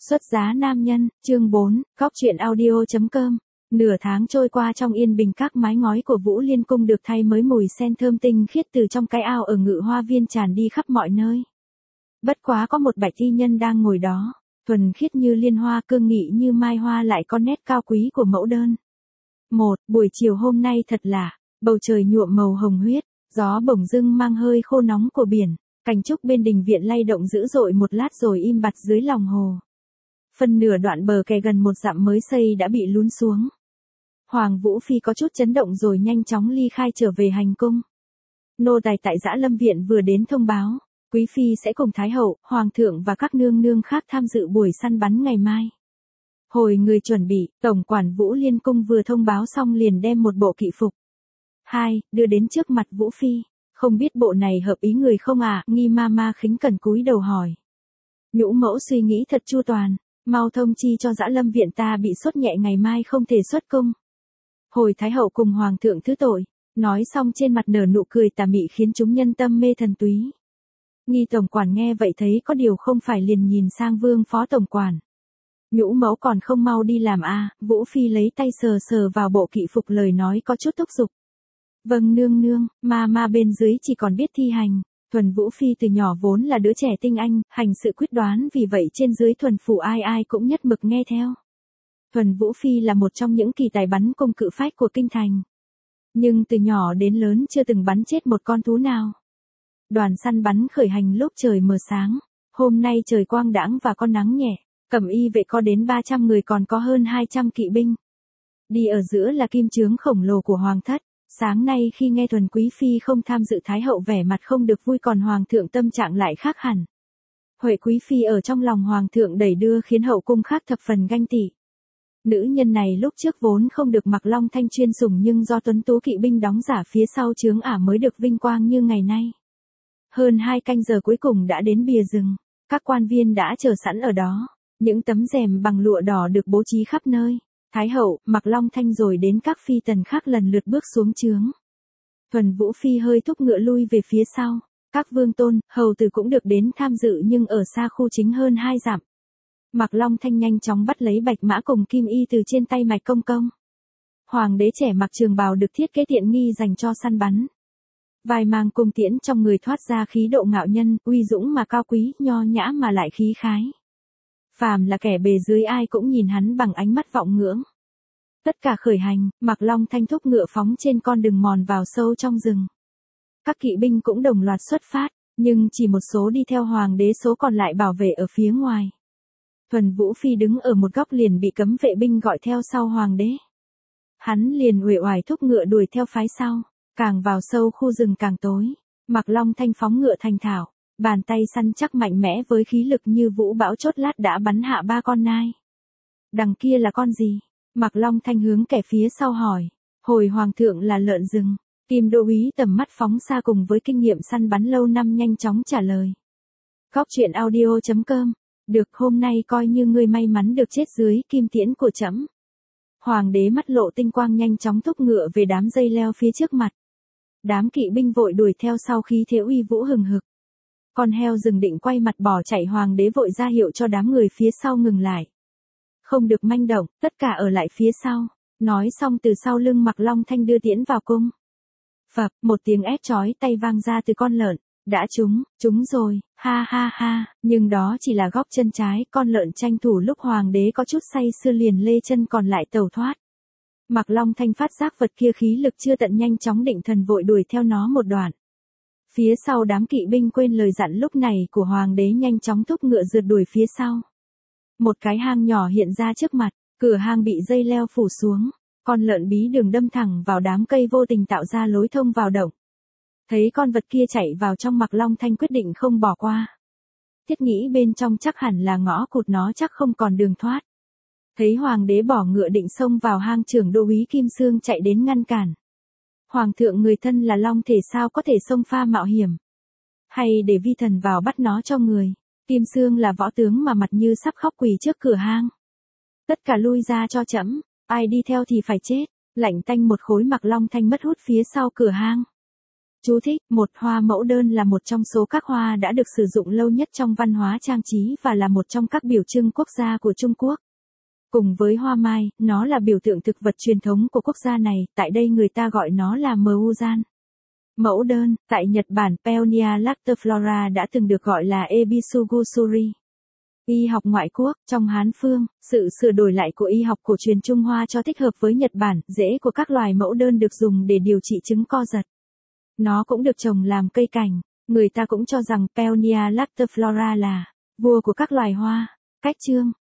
Xuất giá nam nhân, chương 4, Góc truyện audio.com. Nửa tháng trôi qua trong yên bình, các mái ngói của Vũ Liên Cung được thay mới, mùi sen thơm tinh khiết từ trong cái ao ở Ngự Hoa Viên tràn đi khắp mọi nơi. Bất quá có một bạch y nhân đang ngồi đó, thuần khiết như liên hoa, cương nghị như mai hoa, lại có nét cao quý của mẫu đơn. Buổi chiều hôm nay thật lạ, bầu trời nhuộm màu hồng huyết, gió bỗng dưng mang hơi khô nóng của biển, cành trúc bên đình viện lay động dữ dội một lát rồi im bặt dưới lòng hồ. Phần nửa đoạn bờ kè gần 1 dặm mới xây đã bị lún xuống. Hoàng Vũ Phi có chút chấn động rồi nhanh chóng ly khai trở về hành cung. Nô tài tại Dã Lâm Viện vừa đến thông báo, Quý Phi sẽ cùng Thái Hậu, Hoàng thượng và các nương nương khác tham dự buổi săn bắn ngày mai. Hồi người chuẩn bị, Tổng quản Vũ Liên Cung vừa thông báo xong liền đem một bộ kỵ phục. Đưa đến trước mặt Vũ Phi. Không biết bộ này hợp ý người không ạ? Nghi ma khính cẩn cúi đầu hỏi. Nhũ mẫu suy nghĩ thật chu toàn, mau thông chi cho Dã Lâm Viện ta bị sốt nhẹ, ngày mai không thể xuất cung. Hồi Thái Hậu cùng Hoàng thượng thứ tội, nói xong trên mặt nở nụ cười tà mị khiến chúng nhân tâm mê thần túy. Nghi tổng quản nghe vậy thấy có điều không phải liền nhìn sang Vương phó tổng quản. Nhũ mẫu còn không mau đi làm a? Vũ Phi lấy tay sờ sờ vào bộ kỵ phục, lời nói có chút thúc giục. Vâng nương nương, ma bên dưới chỉ còn biết thi hành. Thuần Vũ Phi từ nhỏ vốn là đứa trẻ tinh anh, hành sự quyết đoán, vì vậy trên dưới thuần phủ ai cũng nhất mực nghe theo. Thuần Vũ Phi là một trong những kỳ tài bắn cung cự phách của kinh thành. Nhưng từ nhỏ đến lớn chưa từng bắn chết một con thú nào. Đoàn săn bắn khởi hành lúc trời mờ sáng. Hôm nay trời quang đãng và có nắng nhẹ, cẩm y vệ có đến 300 người, còn có hơn 200 kỵ binh. Đi ở giữa là kim chướng khổng lồ của Hoàng thất. Sáng nay khi nghe Thuần Quý Phi không tham dự, Thái Hậu vẻ mặt không được vui, còn Hoàng thượng tâm trạng lại khác hẳn. Huệ Quý Phi ở trong lòng Hoàng thượng đẩy đưa khiến hậu cung khác thập phần ganh tị. Nữ nhân này lúc trước vốn không được Mặc Long Thanh chuyên sủng, nhưng do tuấn tú kỵ binh đóng giả phía sau chướng ả mới được vinh quang như ngày nay. Hơn 2 canh giờ cuối cùng đã đến bìa rừng, các quan viên đã chờ sẵn ở đó, những tấm rèm bằng lụa đỏ được bố trí khắp nơi. Thái Hậu, Mặc Long Thanh rồi đến các phi tần khác lần lượt bước xuống chướng. Thuần Vũ Phi hơi thúc ngựa lui về phía sau, các vương tôn, hầu tử cũng được đến tham dự nhưng ở xa khu chính hơn 2 dặm. Mặc Long Thanh nhanh chóng bắt lấy bạch mã cùng kim y từ trên tay Mạch Công Công. Hoàng đế trẻ mặc trường bào được thiết kế tiện nghi dành cho săn bắn. Vai mang cung tiễn, trong người thoát ra khí độ ngạo nhân, uy dũng mà cao quý, nho nhã mà lại khí khái. Phàm là kẻ bề dưới ai cũng nhìn hắn bằng ánh mắt vọng ngưỡng. Tất cả khởi hành, Mặc Long Thanh thúc ngựa phóng trên con đường mòn vào sâu trong rừng. Các kỵ binh cũng đồng loạt xuất phát, nhưng chỉ một số đi theo Hoàng đế, số còn lại bảo vệ ở phía ngoài. Thuần Vũ Phi đứng ở một góc liền bị cấm vệ binh gọi theo sau Hoàng đế. Hắn liền uể oải thúc ngựa đuổi theo phái sau, càng vào sâu khu rừng càng tối. Mặc Long Thanh phóng ngựa thành thạo, bàn tay săn chắc mạnh mẽ với khí lực như vũ bão, chốt lát đã bắn hạ 3 con nai. Đằng kia là con gì? Mặc Long Thanh hướng kẻ phía sau hỏi. Hồi Hoàng thượng là lợn rừng. Kim Đô úy tầm mắt phóng xa cùng với kinh nghiệm săn bắn lâu năm nhanh chóng trả lời. Góc truyện audio.com. Được, hôm nay coi như ngươi may mắn được chết dưới kim tiễn của trẫm. Hoàng đế mắt lộ tinh quang nhanh chóng thúc ngựa về đám dây leo phía trước mặt. Đám kỵ binh vội đuổi theo sau, khí thế uy vũ hừng hực. Con heo rừng định quay mặt bỏ chạy, Hoàng đế vội ra hiệu cho đám người phía sau ngừng lại. Không được manh động, tất cả ở lại phía sau. Nói xong từ sau lưng Mặc Long Thanh đưa tiễn vào cung. Phập, một tiếng ép chói tay vang ra từ con lợn. Đã trúng rồi, ha, nhưng đó chỉ là góc chân trái, con lợn tranh thủ lúc Hoàng đế có chút say sưa liền lê chân còn lại tẩu thoát. Mặc Long Thanh phát giác vật kia khí lực chưa tận, nhanh chóng định thần vội đuổi theo nó một đoạn. Phía sau đám kỵ binh quên lời dặn lúc này của Hoàng đế, nhanh chóng thúc ngựa rượt đuổi phía sau. Một cái hang nhỏ hiện ra trước mặt, cửa hang bị dây leo phủ xuống, con lợn bí đường đâm thẳng vào đám cây, vô tình tạo ra lối thông vào động. Thấy con vật kia chạy vào trong, Mặc Long Thanh quyết định không bỏ qua. Thiết nghĩ bên trong chắc hẳn là ngõ cụt, nó chắc không còn đường thoát. Thấy Hoàng đế bỏ ngựa định xông vào hang, trưởng đô úy Kim Xương chạy đến ngăn cản. Hoàng thượng người thân là long thể, sao có thể xông pha mạo hiểm? Hay để vi thần vào bắt nó cho người? Kim Xương là võ tướng mà mặt như sắp khóc, quỳ trước cửa hang. Tất cả lui ra cho trẫm, ai đi theo thì phải chết. Lạnh tanh một khối, Mặc Long Thanh mất hút phía sau cửa hang. Chú thích, một hoa mẫu đơn là một trong số các hoa đã được sử dụng lâu nhất trong văn hóa trang trí và là một trong các biểu trưng quốc gia của Trung Quốc. Cùng với hoa mai, nó là biểu tượng thực vật truyền thống của quốc gia này, tại đây người ta gọi nó là Muzan. Mẫu đơn, tại Nhật Bản Peonia lactiflora đã từng được gọi là Ebisugusuri. Y học ngoại quốc, trong Hán Phương, sự sửa đổi lại của y học cổ truyền Trung Hoa cho thích hợp với Nhật Bản, rễ của các loài mẫu đơn được dùng để điều trị chứng co giật. Nó cũng được trồng làm cây cảnh, người ta cũng cho rằng Peonia lactiflora là vua của các loài hoa. Cách chương